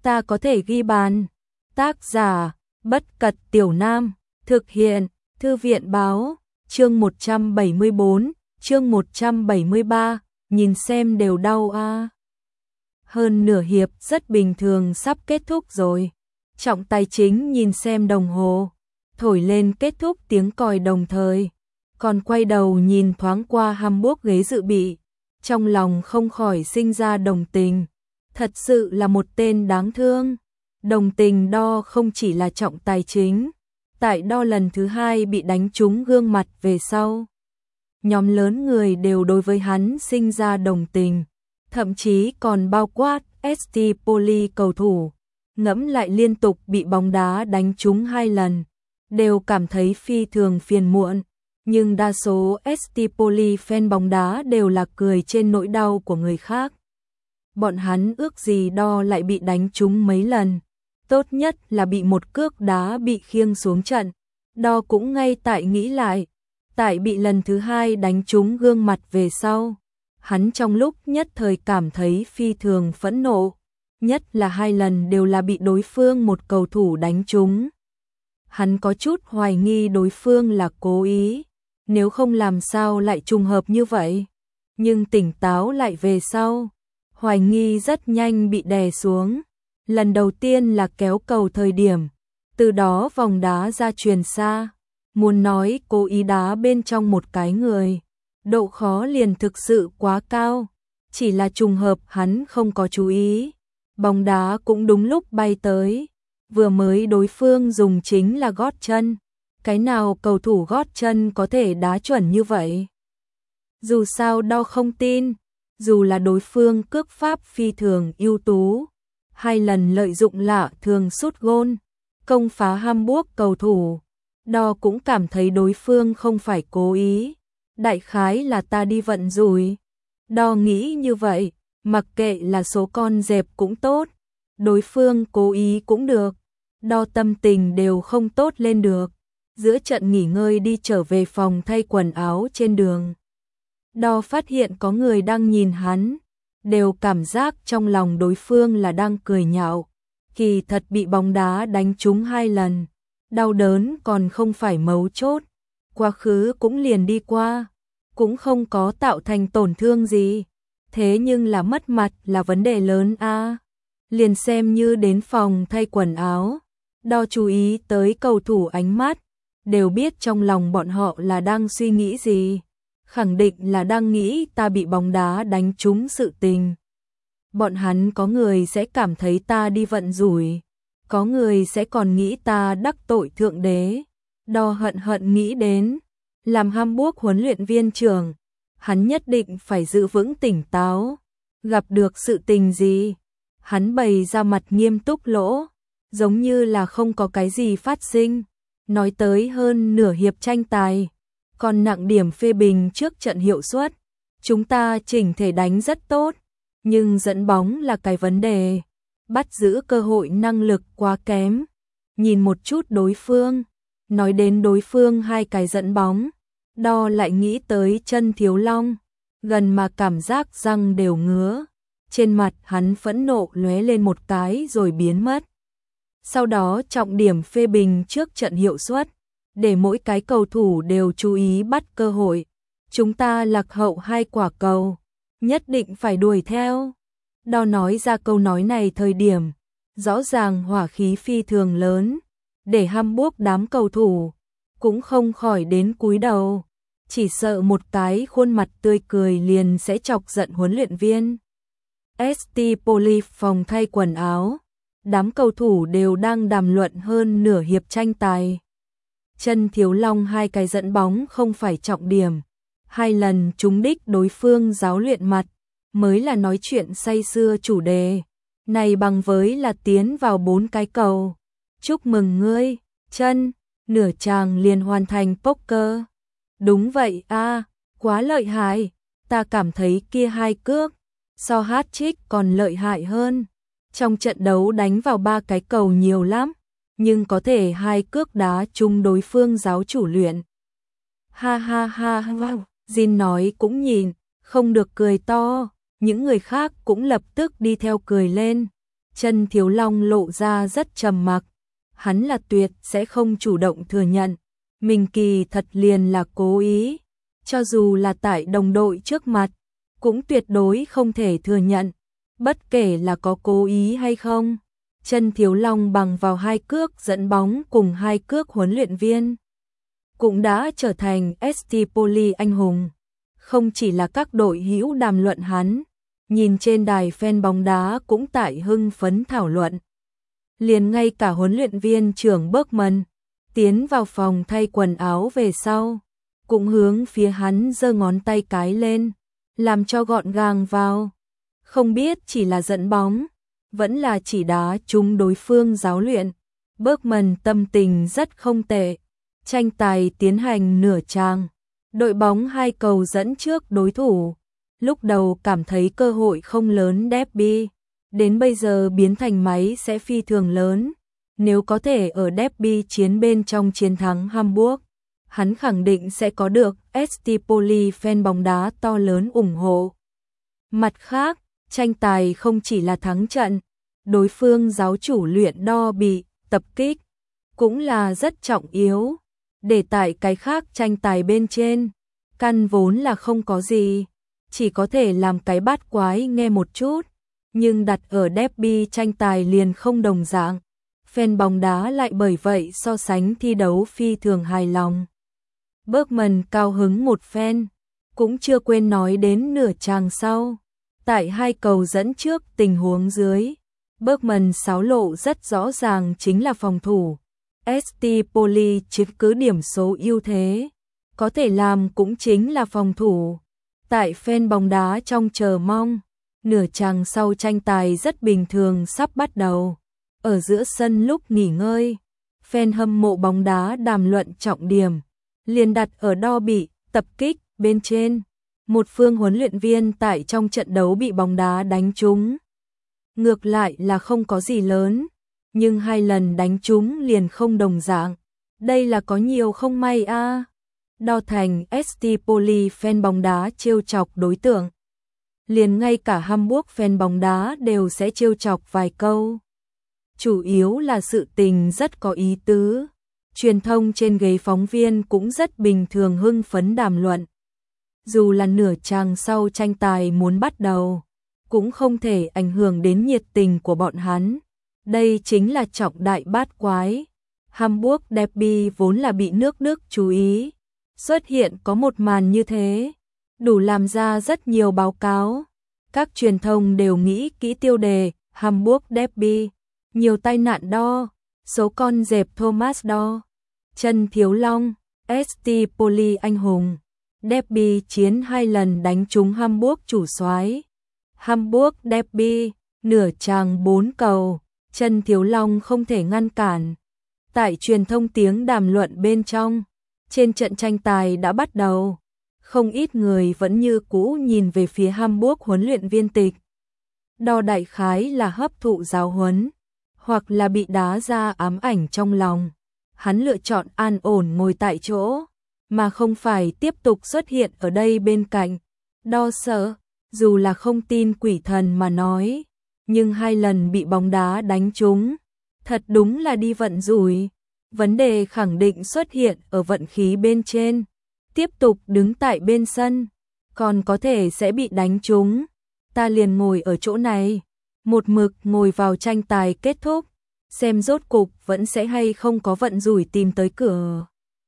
ta có thể ghi bàn. Tác giả, Bất Cật Tiểu Nam, thực hiện, Thư viện báo, chương 174, chương 173, nhìn xem đều đau a. Hơn nửa hiệp rất bình thường sắp kết thúc rồi. Trọng Tài Chính nhìn xem đồng hồ, thổi lên kết thúc tiếng còi đồng thời, còn quay đầu nhìn thoáng qua Hamburg ghế dự bị, trong lòng không khỏi sinh ra đồng tình. Thật sự là một tên đáng thương. Đồng tình đo không chỉ là Trọng Tài Chính, tại đo lần thứ hai bị đánh trúng gương mặt về sau. Nhóm lớn người đều đối với hắn sinh ra đồng tình, thậm chí còn bao quát ST Poli cầu thủ. Ngẫm lại liên tục bị bóng đá đánh trúng 2 lần, đều cảm thấy phi thường phiền muộn, nhưng đa số ST Poli fan bóng đá đều là cười trên nỗi đau của người khác. Bọn hắn ước gì đo lại bị đánh trúng mấy lần, tốt nhất là bị một cước đá bị khiêng xuống trận. Đo cũng ngay tại nghĩ lại, tại bị lần thứ hai đánh trúng gương mặt về sau, hắn trong lúc nhất thời cảm thấy phi thường phẫn nộ, nhất là 2 lần đều là bị đối phương một cầu thủ đánh trúng. Hắn có chút hoài nghi đối phương là cố ý, nếu không làm sao lại trùng hợp như vậy. Nhưng tỉnh táo lại về sau, hoài nghi rất nhanh bị đè xuống. Lần đầu tiên là kéo cầu thời điểm, từ đó vòng đá ra truyền xa. Muốn nói cố ý đá bên trong một cái người, độ khó liền thực sự quá cao. Chỉ là trùng hợp hắn không có chú ý, bóng đá cũng đúng lúc bay tới. Vừa mới đối phương dùng chính là gót chân, cái nào cầu thủ gót chân có thể đá chuẩn như vậy. Dù sao đo không tin, dù là đối phương cước pháp phi thường ưu tú, 2 lần lợi dụng lạ thường sút gôn, công phá Hamburg cầu thủ, đo cũng cảm thấy đối phương không phải cố ý, đại khái là ta đi vận rủi. Đo nghĩ như vậy, mặc kệ là số con dẹp cũng tốt, đối phương cố ý cũng được, đo tâm tình đều không tốt lên được. Giữa trận nghỉ ngơi đi trở về phòng thay quần áo trên đường, đo phát hiện có người đang nhìn hắn, đều cảm giác trong lòng đối phương là đang cười nhạo. Kỳ thật bị bóng đá đánh trúng 2 lần, đau đớn còn không phải mấu chốt, quá khứ cũng liền đi qua, cũng không có tạo thành tổn thương gì, thế nhưng là mất mặt là vấn đề lớn a. Liền xem như đến phòng thay quần áo, đo chú ý tới cầu thủ ánh mắt, đều biết trong lòng bọn họ là đang suy nghĩ gì, khẳng định là đang nghĩ ta bị bóng đá đánh trúng sự tình. Bọn hắn có người sẽ cảm thấy ta đi vận rủi, có người sẽ còn nghĩ ta đắc tội thượng đế. Đo hận hận nghĩ đến, làm Hamburg huấn luyện viên trưởng, hắn nhất định phải giữ vững tỉnh táo, gặp được sự tình gì, hắn bày ra mặt nghiêm túc lỗ, giống như là không có cái gì phát sinh. Nói tới hơn nửa hiệp tranh tài, còn nặng điểm phê bình trước trận hiệu suất, chúng ta chỉnh thể đánh rất tốt, nhưng dẫn bóng là cái vấn đề, bắt giữ cơ hội năng lực quá kém. Nhìn một chút đối phương, nói đến đối phương 2 cái dẫn bóng, đo lại nghĩ tới Chân Thiếu Long, gần mà cảm giác răng đều ngứa, trên mặt hắn phẫn nộ lóe lên một cái rồi biến mất. Sau đó trọng điểm phê bình trước trận hiệu suất, để mỗi cái cầu thủ đều chú ý bắt cơ hội. Chúng ta lạc hậu 2 quả cầu, nhất định phải đuổi theo. Đo nói ra câu nói này thời điểm, rõ ràng hỏa khí phi thường lớn, để Hamburg đám cầu thủ cũng không khỏi đến cúi đầu, chỉ sợ một cái khuôn mặt tươi cười liền sẽ chọc giận huấn luyện viên. ST Poli phòng thay quần áo, đám cầu thủ đều đang đàm luận hơn nửa hiệp tranh tài. Chân Thiếu Long 2 cái dẫn bóng không phải trọng điểm, 2 lần trúng đích đối phương giáo luyện mặt, mới là nói chuyện say sưa chủ đề. Này bằng với là tiến vào 4 cái cầu. Chúc mừng ngươi, Chân, nửa chàng liền hoàn thành poker. Đúng vậy a, quá lợi hại, ta cảm thấy kia 2 cước, so hat-trick còn lợi hại hơn. Trong trận đấu đánh vào 3 cái cầu nhiều lắm, nhưng có thể 2 cước đá chung đối phương giáo chủ luyện. Ha ha ha, wow. Jin nói cũng nhìn, không được cười to, những người khác cũng lập tức đi theo cười lên. Chân Thiếu Long lộ ra rất trầm mặc, hắn là tuyệt sẽ không chủ động thừa nhận, mình kỳ thật liền là cố ý, cho dù là tại đồng đội trước mặt, cũng tuyệt đối không thể thừa nhận, bất kể là có cố ý hay không. Chân Thiếu Long bằng vào 2 cước dẫn bóng cùng 2 cước huấn luyện viên, cũng đã trở thành ST Poly anh hùng. Không chỉ là các đội hữu đàm luận hắn, nhìn trên đài fan bóng đá cũng tại hưng phấn thảo luận. Liền ngay cả huấn luyện viên trưởng Bergman, tiến vào phòng thay quần áo về sau, cũng hướng phía hắn giơ ngón tay cái lên, làm cho gọn gàng vào. Không biết chỉ là dẫn bóng, vẫn là chỉ đá trúng đối phương giáo luyện. Bergman tâm tình rất không tệ. Tranh tài tiến hành nửa chàng, đội bóng 2 cầu dẫn trước đối thủ. Lúc đầu cảm thấy cơ hội không lớn derby, đến bây giờ biến thành máy sẽ phi thường lớn. Nếu có thể ở derby chiến bên trong chiến thắng Hamburg, hắn khẳng định sẽ có được ST Poly fan bóng đá to lớn ủng hộ. Mặt khác, tranh tài không chỉ là thắng trận, đối phương giáo chủ luyện đo bị tập kích, cũng là rất trọng yếu. Để tại cái khác tranh tài bên trên, căn vốn là không có gì, chỉ có thể làm cái bát quái nghe một chút, nhưng đặt ở derby tranh tài liền không đồng dạng. Fan bóng đá lại bởi vậy so sánh thi đấu phi thường hài lòng. Bergman cao hứng một phen, cũng chưa quên nói đến nửa chàng sau. Tại 2 cầu dẫn trước tình huống dưới, Bergman xáo lộ rất rõ ràng chính là phòng thủ. ST Poly chiếm cứ điểm số ưu thế, có thể làm cũng chính là phòng thủ. Tại fan bóng đá trong chờ mong, nửa chàng sau tranh tài rất bình thường sắp bắt đầu. Ở giữa sân lúc nghỉ ngơi, fan hâm mộ bóng đá đàm luận trọng điểm, liền đặt ở đo bị tập kích bên trên. Một phương huấn luyện viên tại trong trận đấu bị bóng đá đánh trúng. Ngược lại là không có gì lớn, nhưng 2 lần đánh trúng liền không đồng dạng. Đây là có nhiều không may a. Đo thành ST Poly fan bóng đá trêu chọc đối tượng. Liền ngay cả Hamburg fan bóng đá đều sẽ trêu chọc vài câu. Chủ yếu là sự tình rất có ý tứ. Truyền thông trên ghế phóng viên cũng rất bình thường hưng phấn đàm luận. Dù là nửa chàng sau tranh tài muốn bắt đầu, cũng không thể ảnh hưởng đến nhiệt tình của bọn hắn. Đây chính là trọng đại bát quái. Hamburg derby vốn là bị nước Đức chú ý. Xuất hiện có một màn như thế, đủ làm ra rất nhiều báo cáo. Các truyền thông đều nghĩ kỹ tiêu đề Hamburg derby, nhiều tai nạn đo, số con dẹp Thomas đo, Chân Thiếu Long, ST Poly anh hùng. Derby chiến 2 lần đánh trúng Hamburg chủ soái. Hamburg derby, nửa chàng 4 cầu, Chân Thiếu Long không thể ngăn cản. Tại truyền thông tiếng đàm luận bên trong, trên trận tranh tài đã bắt đầu, không ít người vẫn như cũ nhìn về phía Hamburg huấn luyện viên tịch. Đo đại khái là hấp thụ giáo huấn, hoặc là bị đá ra ám ảnh trong lòng. Hắn lựa chọn an ổn ngồi tại chỗ, mà không phải tiếp tục xuất hiện ở đây bên cạnh. Đo sợ, dù là không tin quỷ thần mà nói, nhưng 2 lần bị bóng đá đánh trúng, thật đúng là đi vận rủi. Vấn đề khẳng định xuất hiện ở vận khí bên trên. Tiếp tục đứng tại bên sân, còn có thể sẽ bị đánh trúng. Ta liền ngồi ở chỗ này, một mực ngồi vào tranh tài kết thúc, xem rốt cục vẫn sẽ hay không có vận rủi tìm tới cửa.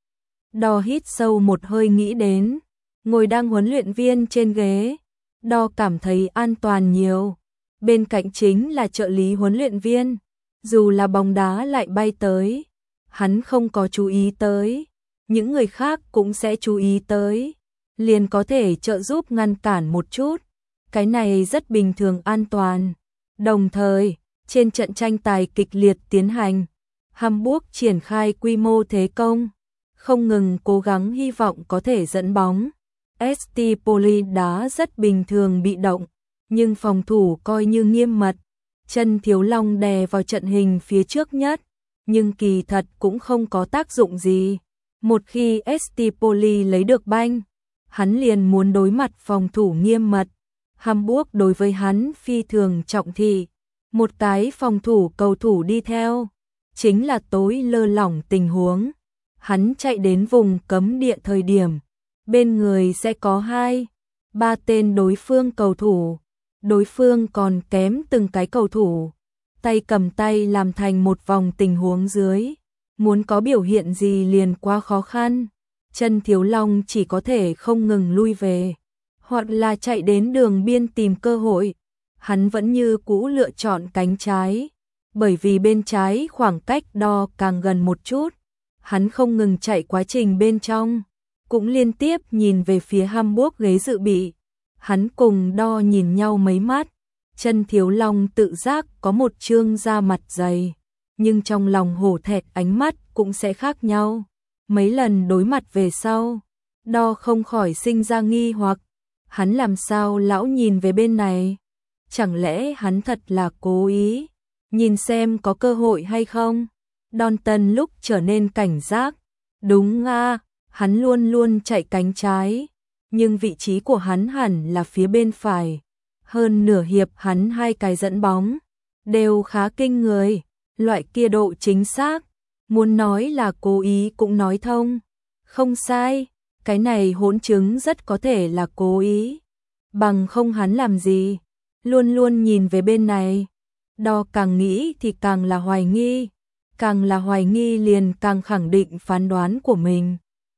Đo hít sâu một hơi nghĩ đến, ngồi đang huấn luyện viên trên ghế, Đo cảm thấy an toàn nhiều. Bên cạnh chính là trợ lý huấn luyện viên, dù là bóng đá lại bay tới, hắn không có chú ý tới, những người khác cũng sẽ chú ý tới, liền có thể trợ giúp ngăn cản một chút. Cái này rất bình thường an toàn. Đồng thời, trên trận tranh tài kịch liệt tiến hành, Hamburg triển khai quy mô thế công, không ngừng cố gắng hy vọng có thể dẫn bóng. ST Poly đá rất bình thường bị động, nhưng phòng thủ coi như nghiêm mật. Chân Thiếu Long đè vào trận hình phía trước nhất, nhưng kỳ thật cũng không có tác dụng gì. Một khi ST Poly lấy được banh, hắn liền muốn đối mặt phòng thủ nghiêm mật. Hamburg đối với hắn phi thường trọng thị, Một cái phòng thủ cầu thủ đi theo, chính là tối lơ lỏng tình huống. Hắn chạy đến vùng cấm địa thời điểm, bên người sẽ có 2-3 tên đối phương cầu thủ. Đối phương còn kém từng cái cầu thủ. Tay cầm tay làm thành một vòng tình huống dưới. Muốn có biểu hiện gì liền quá khó khăn. Chân Thiếu Long chỉ có thể không ngừng lui về, hoặc là chạy đến đường biên tìm cơ hội. Hắn vẫn như cũ lựa chọn cánh trái, bởi vì bên trái khoảng cách đo càng gần một chút. Hắn không ngừng chạy quá trình bên trong, cũng liên tiếp nhìn về phía Hamburg ghế dự bị. Hắn cùng đo nhìn nhau mấy mắt. Chân Thiếu Long tự giác có một trương da mặt dày, nhưng trong lòng hổ thẹn ánh mắt cũng sẽ khác nhau. Mấy lần đối mặt về sau, đo không khỏi sinh ra nghi hoặc. Hắn làm sao lão nhìn về bên này? Chẳng lẽ hắn thật là cố ý, nhìn xem có cơ hội hay không? Đon Tân lúc trở nên cảnh giác. Đúng nga, hắn luôn luôn chạy cánh trái, nhưng vị trí của hắn hẳn là phía bên phải. Hơn nửa hiệp hắn 2 cái dẫn bóng, đều khá kinh người, loại kia độ chính xác. Muốn nói là cố ý cũng nói thông. Không sai, cái này hỗn chứng rất có thể là cố ý. Bằng không hắn làm gì, luôn luôn nhìn về bên này. Đo càng nghĩ thì càng là hoài nghi, càng là hoài nghi liền càng khẳng định phán đoán của mình.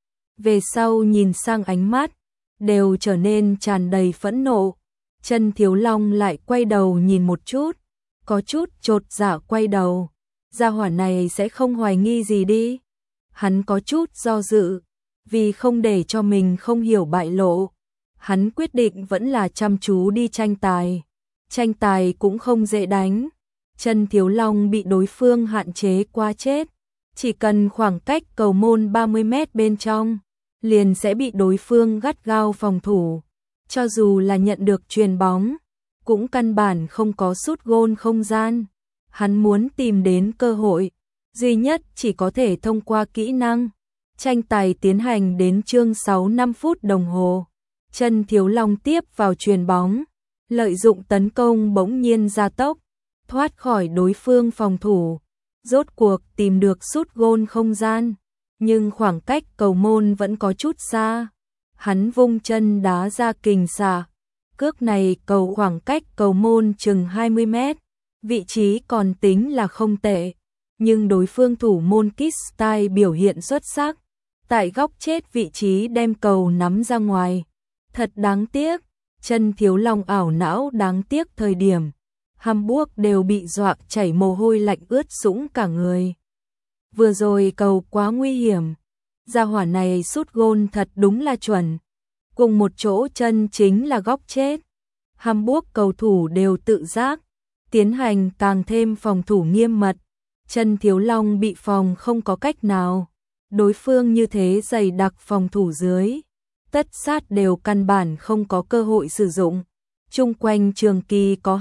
Về sau nhìn sang ánh mắt, đều trở nên tràn đầy phẫn nộ. Chân Thiếu Long lại quay đầu nhìn một chút, có chút chột dạ quay đầu. Gia hỏa này sẽ không hoài nghi gì đi. Hắn có chút do dự, vì không để cho mình không hiểu bại lộ. Hắn quyết định vẫn là chăm chú đi tranh tài. Tranh tài cũng không dễ đánh. Chân Thiếu Long bị đối phương hạn chế quá chết. Chỉ cần khoảng cách cầu môn 30 mét bên trong, liền sẽ bị đối phương gắt gao phòng thủ. Cho dù là nhận được chuyền bóng, cũng căn bản không có sút gôn không gian. Hắn muốn tìm đến cơ hội, duy nhất chỉ có thể thông qua kỹ năng. Tranh tài tiến hành đến chương 6 5 phút đồng hồ. Chân Thiếu Long tiếp vào chuyền bóng, lợi dụng tấn công bỗng nhiên gia tốc, thoát khỏi đối phương phòng thủ, rốt cuộc tìm được sút gôn không gian, nhưng khoảng cách cầu môn vẫn có chút xa. Hắn vung chân đá ra kình xạ, cước này cầu khoảng cách cầu môn chừng 20 mét, vị trí còn tính là không tệ, nhưng đối phương thủ môn Kistyle biểu hiện xuất sắc, tại góc chết vị trí đem cầu nắm ra ngoài. Thật đáng tiếc. Chân Thiếu Long ảo não đáng tiếc thời điểm Hamburg đều bị dọa chảy mồ hôi lạnh ướt sũng cả người. Vừa rồi cầu quá nguy hiểm, gia hỏa này sút gôn thật đúng là chuẩn. Cùng một chỗ chân chính là góc chết. Hamburg cầu thủ đều tự giác, tiến hành càng thêm phòng thủ nghiêm mật. Chân Thiếu Long bị phòng không có cách nào. Đối phương như thế dày đặc phòng thủ dưới, tất sát đều căn bản không có cơ hội sử dụng. Chung quanh trường kỳ có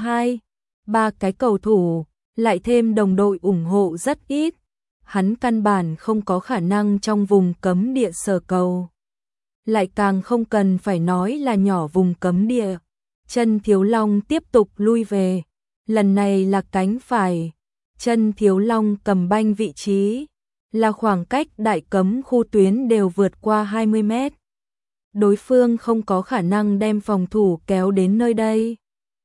2-3 cái cầu thủ, lại thêm đồng đội ủng hộ rất ít. Hắn căn bản không có khả năng trong vùng cấm địa sờ cầu. Lại càng không cần phải nói là nhỏ vùng cấm địa. Chân Thiếu Long tiếp tục lui về. Lần này là cánh phải. Chân Thiếu Long cầm banh vị trí, là khoảng cách đại cấm khu tuyến đều vượt qua 20 mét. Đối phương không có khả năng đem phòng thủ kéo đến nơi đây.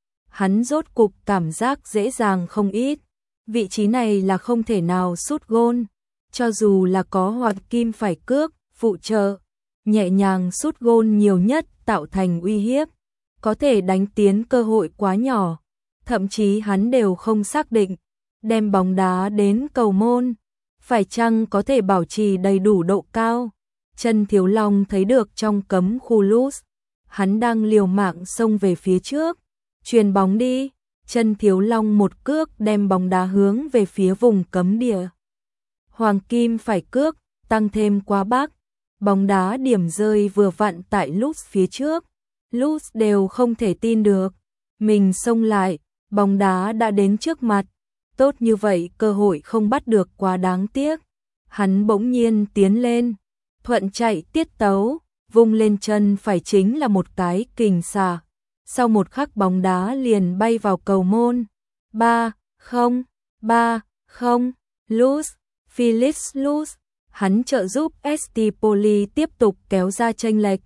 Hắn rốt cục cảm giác dễ dàng không ít. Vị trí này là không thể nào sút gôn. Cho dù là có Hoàng Kim phải cước, phụ trợ, nhẹ nhàng sút gôn nhiều nhất tạo thành uy hiếp. Có thể đánh tiến cơ hội quá nhỏ. Thậm chí hắn đều không xác định. Đem bóng đá đến cầu môn, phải chăng có thể bảo trì đầy đủ độ cao. Chân Thiếu Long thấy được trong cấm khu Luz, hắn đang liều mạng xông về phía trước, chuyền bóng đi. Chân Thiếu Long một cước đem bóng đá hướng về phía vùng cấm địa. Hoàng Kim phải cước, tăng thêm quá bắc, bóng đá điểm rơi vừa vặn tại Luz phía trước. Luz đều không thể tin được, mình xông lại, bóng đá đã đến trước mặt. Tốt như vậy cơ hội không bắt được quá đáng tiếc. Hắn bỗng nhiên tiến lên, thuận chạy tiết tấu, vung lên chân phải chính là một cái kình xạ. Sau một khắc bóng đá liền bay vào cầu môn. 3. Không, 3-0, Luz, Felix Luz, hắn trợ giúp ST Poli tiếp tục kéo ra chênh lệch.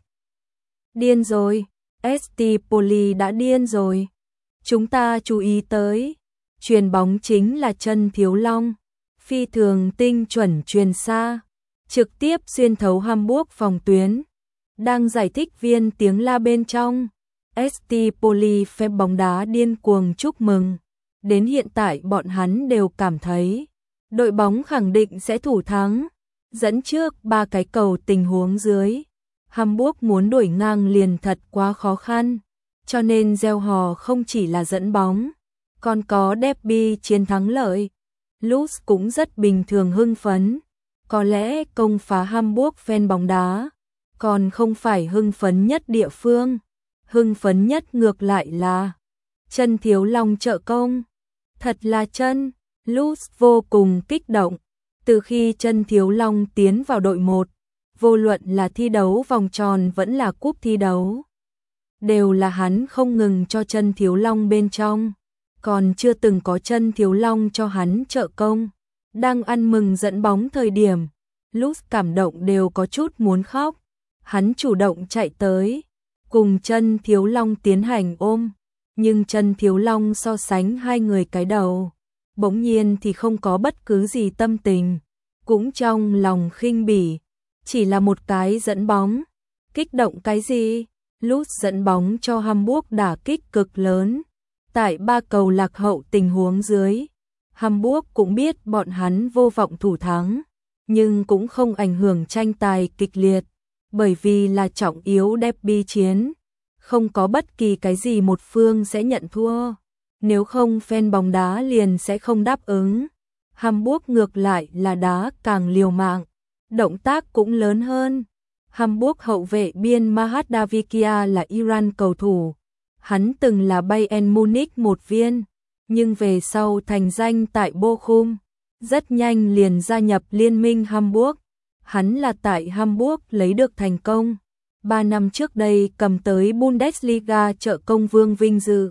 Điên rồi, ST Poli đã điên rồi. Chúng ta chú ý tới, chuyền bóng chính là Chân Thiếu Long, phi thường tinh chuẩn chuyền xa, trực tiếp xuyên thấu Hamburg phòng tuyến. Đang giải thích viên tiếng la bên trong, ST Poli phép bóng đá điên cuồng chúc mừng. Đến hiện tại bọn hắn đều cảm thấy đội bóng khẳng định sẽ thủ thắng, dẫn trước 3 cái cầu tình huống dưới. Hamburg muốn đuổi ngang liền thật quá khó khăn, cho nên reo hò không chỉ là dẫn bóng, còn có derby chiến thắng lợi. Luz cũng rất bình thường hưng phấn, có lẽ công phá Hamburg fan bóng đá, còn không phải hưng phấn nhất địa phương, hưng phấn nhất ngược lại là Chân Thiếu Long trợ công. Thật là Chân, Luz vô cùng kích động, từ khi Chân Thiếu Long tiến vào đội 1, vô luận là thi đấu vòng tròn vẫn là cúp thi đấu, đều là hắn không ngừng cho Chân Thiếu Long bên trong, còn chưa từng có Chân Thiếu Long cho hắn trợ công. Đang ăn mừng dẫn bóng thời điểm, Luz cảm động đều có chút muốn khóc, hắn chủ động chạy tới, cùng Chân Thiếu Long tiến hành ôm, nhưng Chân Thiếu Long so sánh hai người cái đầu, bỗng nhiên thì không có bất cứ gì tâm tình, cũng trong lòng khinh bỉ, chỉ là một cái dẫn bóng, kích động cái gì? Luz dẫn bóng cho Hamburg đả kích cực lớn, tại 3 cầu lạc hậu tình huống dưới, Hamburg cũng biết bọn hắn vô vọng thủ thắng, nhưng cũng không ảnh hưởng tranh tài kịch liệt, bởi vì là trọng yếu derby chiến, không có bất kỳ cái gì một phương sẽ nhận thua, nếu không fan bóng đá liền sẽ không đáp ứng. Hamburg ngược lại là đá càng liều mạng, động tác cũng lớn hơn. Hamburg hậu vệ biên Mahat Davikia là Iran cầu thủ, hắn từng là Bayern Munich một viên, nhưng về sau thành danh tại Bochum, rất nhanh liền gia nhập liên minh Hamburg. Hắn là tại Hamburg lấy được thành công, 3 năm trước đây cầm tới Bundesliga trợ công vương vinh dự,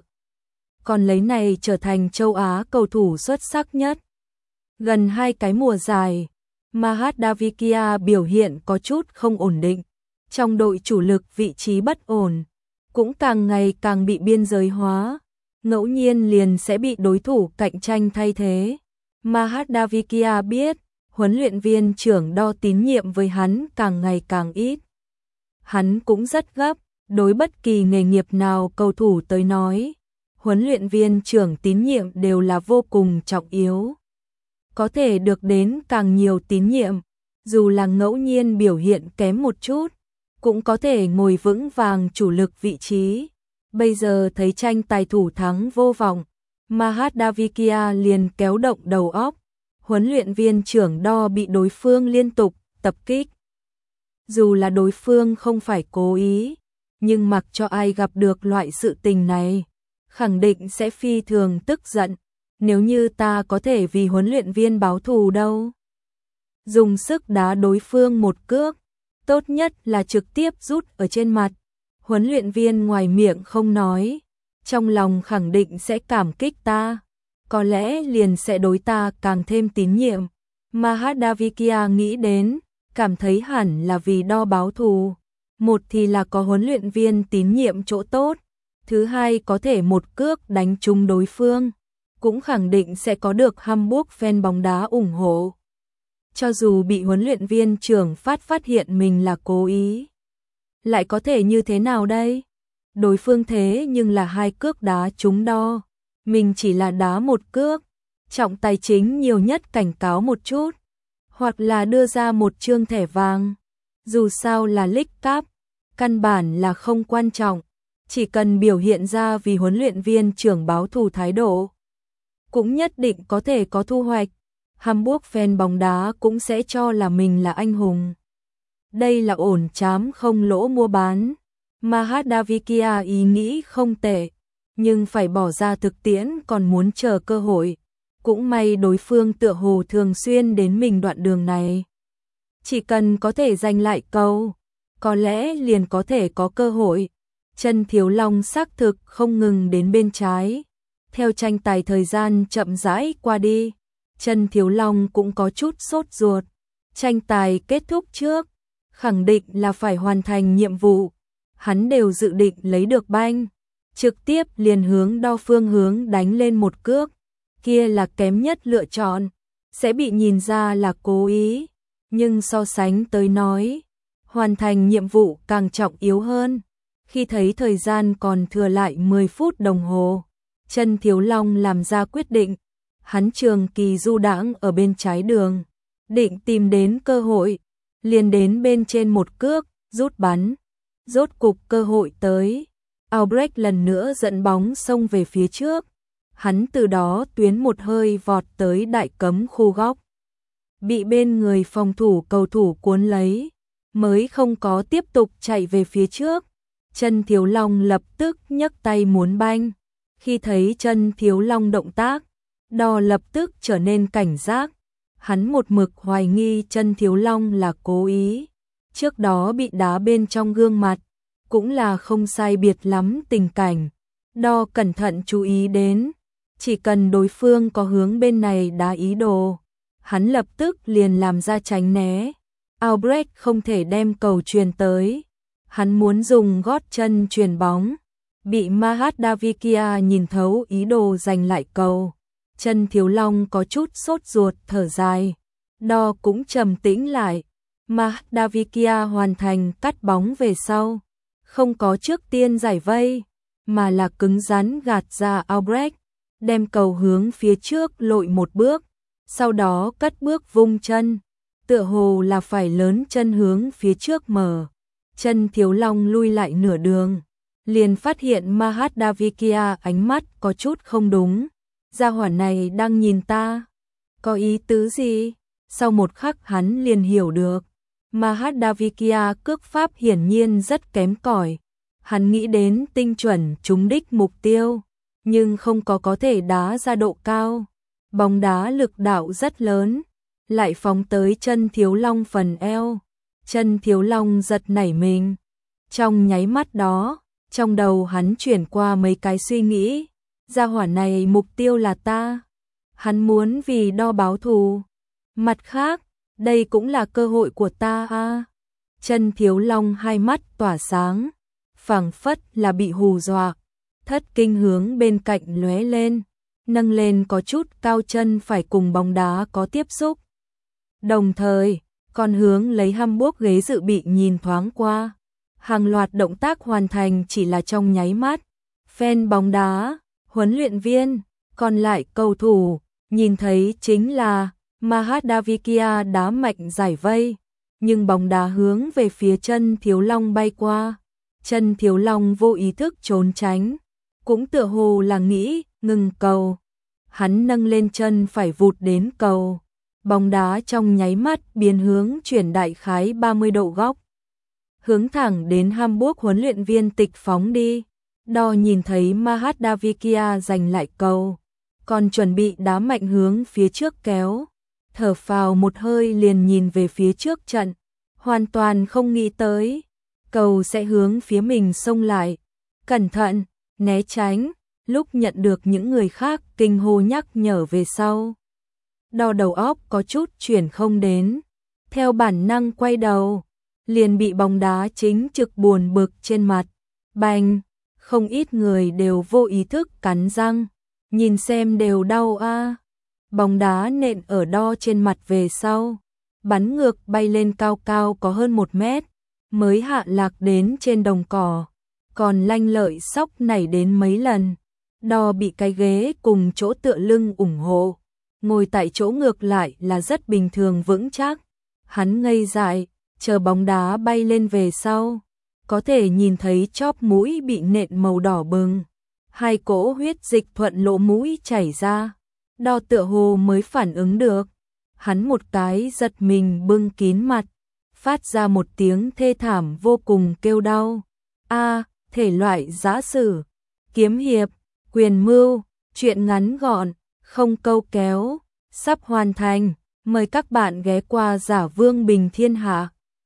còn lấy này trở thành châu Á cầu thủ xuất sắc nhất. Gần 2 cái mùa giải, Mahat Davikia biểu hiện có chút không ổn định, trong đội chủ lực vị trí bất ổn, cũng càng ngày càng bị biên giới hóa, ngẫu nhiên liền sẽ bị đối thủ cạnh tranh thay thế. Mahat Davikia biết, huấn luyện viên trưởng đo tín nhiệm với hắn càng ngày càng ít. Hắn cũng rất gấp, đối bất kỳ nghề nghiệp nào cầu thủ tới nói, huấn luyện viên trưởng tín nhiệm đều là vô cùng trọng yếu. Có thể được đến càng nhiều tín nhiệm, dù là ngẫu nhiên biểu hiện kém một chút, cũng có thể ngồi vững vàng chủ lực vị trí. Bây giờ thấy tranh tài thủ thắng vô vọng, Mahat Davikia liền kéo động đầu óc, huấn luyện viên trưởng đo bị đối phương liên tục tập kích. Dù là đối phương không phải cố ý, nhưng mặc cho ai gặp được loại sự tình này, khẳng định sẽ phi thường tức giận. Nếu như ta có thể vì huấn luyện viên báo thù đâu. Dùng sức đá đối phương một cước, tốt nhất là trực tiếp rút ở trên mặt. Huấn luyện viên ngoài miệng không nói, trong lòng khẳng định sẽ cảm kích ta, có lẽ liền sẽ đối ta càng thêm tín nhiệm. Mahat Davikia nghĩ đến, cảm thấy hẳn là vì đo báo thù. Một thì là có huấn luyện viên tín nhiệm chỗ tốt, thứ hai có thể một cước đánh trúng đối phương, cũng khẳng định sẽ có được Hamburg fan bóng đá ủng hộ. Cho dù bị huấn luyện viên trưởng phát hiện mình là cố ý, lại có thể như thế nào đây? Đối phương thế nhưng là 2 cước đá trúng đo, mình chỉ là đá một cước, trọng tài chính nhiều nhất cảnh cáo một chút, hoặc là đưa ra một trương thẻ vàng. Dù sao là League Cup, căn bản là không quan trọng, chỉ cần biểu hiện ra vì huấn luyện viên trưởng báo thù thái độ, cũng nhất định có thể có thu hoạch. Hamburg fan bóng đá cũng sẽ cho là mình là anh hùng. Đây là ổn chám không lỗ mua bán. Mahat Davikia ý nghĩ không tệ, nhưng phải bỏ ra thực tiễn còn muốn chờ cơ hội. Cũng may đối phương tựa hồ thường xuyên đến mình đoạn đường này. Chỉ cần có thể giành lại cầu, có lẽ liền có thể có cơ hội. Chân Thiếu Long xác thực không ngừng đến bên trái, Theo tranh tài thời gian chậm rãi qua đi, Trần Thiếu Long cũng có chút sốt ruột. Tranh tài kết thúc trước, khẳng định là phải hoàn thành nhiệm vụ. Hắn đều dự định lấy được banh, trực tiếp liền hướng đo phương hướng đánh lên một cước. Kia là kém nhất lựa chọn, sẽ bị nhìn ra là cố ý. Nhưng so sánh tới nói, hoàn thành nhiệm vụ càng trọng yếu hơn. Khi thấy thời gian còn thừa lại 10 phút đồng hồ, Trần Thiếu Long làm ra quyết định. Hắn trường kỳ du đãng ở bên trái đường, định tìm đến cơ hội, liền đến bên trên một cước, rút bắn. Rốt cục cơ hội tới, Albrecht lần nữa dẫn bóng xông về phía trước. Hắn từ đó tuyến một hơi vọt tới đại cấm khu góc. Bị bên người phòng thủ cầu thủ cuốn lấy, mới không có tiếp tục chạy về phía trước. Trần Thiếu Long lập tức nhấc tay muốn banh. Khi thấy Trần Thiếu Long động tác, Đo lập tức trở nên cảnh giác. Hắn một mực hoài nghi Trần Thiếu Long là cố ý. Trước đó bị đá bên trong gương mặt, cũng là không sai biệt lắm tình cảnh. Đo cẩn thận chú ý đến, chỉ cần đối phương có hướng bên này đá ý đồ, hắn lập tức liền làm ra tránh né. Albrecht không thể đem cầu truyền tới, hắn muốn dùng gót chân truyền bóng, bị Mahadavikia nhìn thấu ý đồ giành lại cầu. Trần Thiếu Long có chút sốt ruột thở dài, Đo cũng trầm tĩnh lại. Mahadavikia hoàn thành cắt bóng về sau, không có trước tiên giải vây, mà là cứng rắn gạt ra Albrecht, đem cầu hướng phía trước lội một bước, sau đó cất bước vung chân, tựa hồ là phải lớn chân hướng phía trước mở. Trần Thiếu Long lui lại nửa đường, liền phát hiện Mahadavikia ánh mắt có chút không đúng. Gia hỏa này đang nhìn ta, có ý tứ gì? Sau một khắc hắn liền hiểu được, Mahadavikia cước pháp hiển nhiên rất kém cỏi. Hắn nghĩ đến tinh chuẩn trúng đích mục tiêu, nhưng không có thể đá ra độ cao. Bóng đá lực đạo rất lớn, lại phóng tới Trần Thiếu Long phần eo. Trần Thiếu Long giật nảy mình. Trong nháy mắt đó, trong đầu hắn chuyển qua mấy cái suy nghĩ. Gia hỏa này mục tiêu là ta. Hắn muốn vì Đo báo thù. Mặt khác, đây cũng là cơ hội của ta a. Trần Thiếu Long hai mắt tỏa sáng, phảng phất là bị hù dọa, thất kinh hướng bên cạnh lóe lên, nâng lên có chút cao chân phải cùng bóng đá có tiếp xúc. Đồng thời, còn hướng lấy Hamburg ghế dự bị nhìn thoáng qua. Hàng loạt động tác hoàn thành chỉ là trong nháy mắt. Fan bóng đá, huấn luyện viên, còn lại cầu thủ, nhìn thấy chính là Mahadavikia đá mạnh giải vây, nhưng bóng đá hướng về phía Trần Thiếu Long bay qua. Trần Thiếu Long vô ý thức trốn tránh, cũng tựa hồ là nghĩ ngừng cầu. Hắn nâng lên chân phải vụt đến cầu, bóng đá trong nháy mắt biến hướng chuyển đại khái 30 độ góc, hướng thẳng đến Hamburg huấn luyện viên Tịch phóng đi. Đo nhìn thấy Mahadavikia giành lại cầu, còn chuẩn bị đá mạnh hướng phía trước kéo, thở phào một hơi liền nhìn về phía trước trận, hoàn toàn không nghĩ tới cầu sẽ hướng phía mình xông lại. Cẩn thận, né tránh. Lúc nhận được những người khác kinh hô nhắc nhở về sau, Đo đầu óc có chút chuyển không đến, theo bản năng quay đầu, liền bị bóng đá chính trực buồn bực trên mặt. Bành, không ít người đều vô ý thức cắn răng, nhìn xem đều đau a. Bóng đá nện ở Đo trên mặt về sau, bắn ngược bay lên cao cao có hơn 1 mét, mới hạ lạc đến trên đồng cỏ, còn lanh lợi sóc nảy đến mấy lần. Đo bị cái ghế cùng chỗ tựa lưng ủng hộ, ngồi tại chỗ ngược lại là rất bình thường vững chắc. Hắn ngây dại, chờ bóng đá bay lên về sau, có thể nhìn thấy chóp mũi bị nện màu đỏ bừng, 2 cỗ huyết dịch thuận lỗ mũi chảy ra. Đo tựa hồ mới phản ứng được, hắn một cái giật mình bưng kín mặt, phát ra một tiếng thê thảm vô cùng kêu đau. A, thể loại giã sử, kiếm hiệp, quyền mưu, truyện ngắn gọn, không câu kéo, sắp hoàn thành. Mời các bạn ghé qua Giả Vương Bình Thiên Hạ.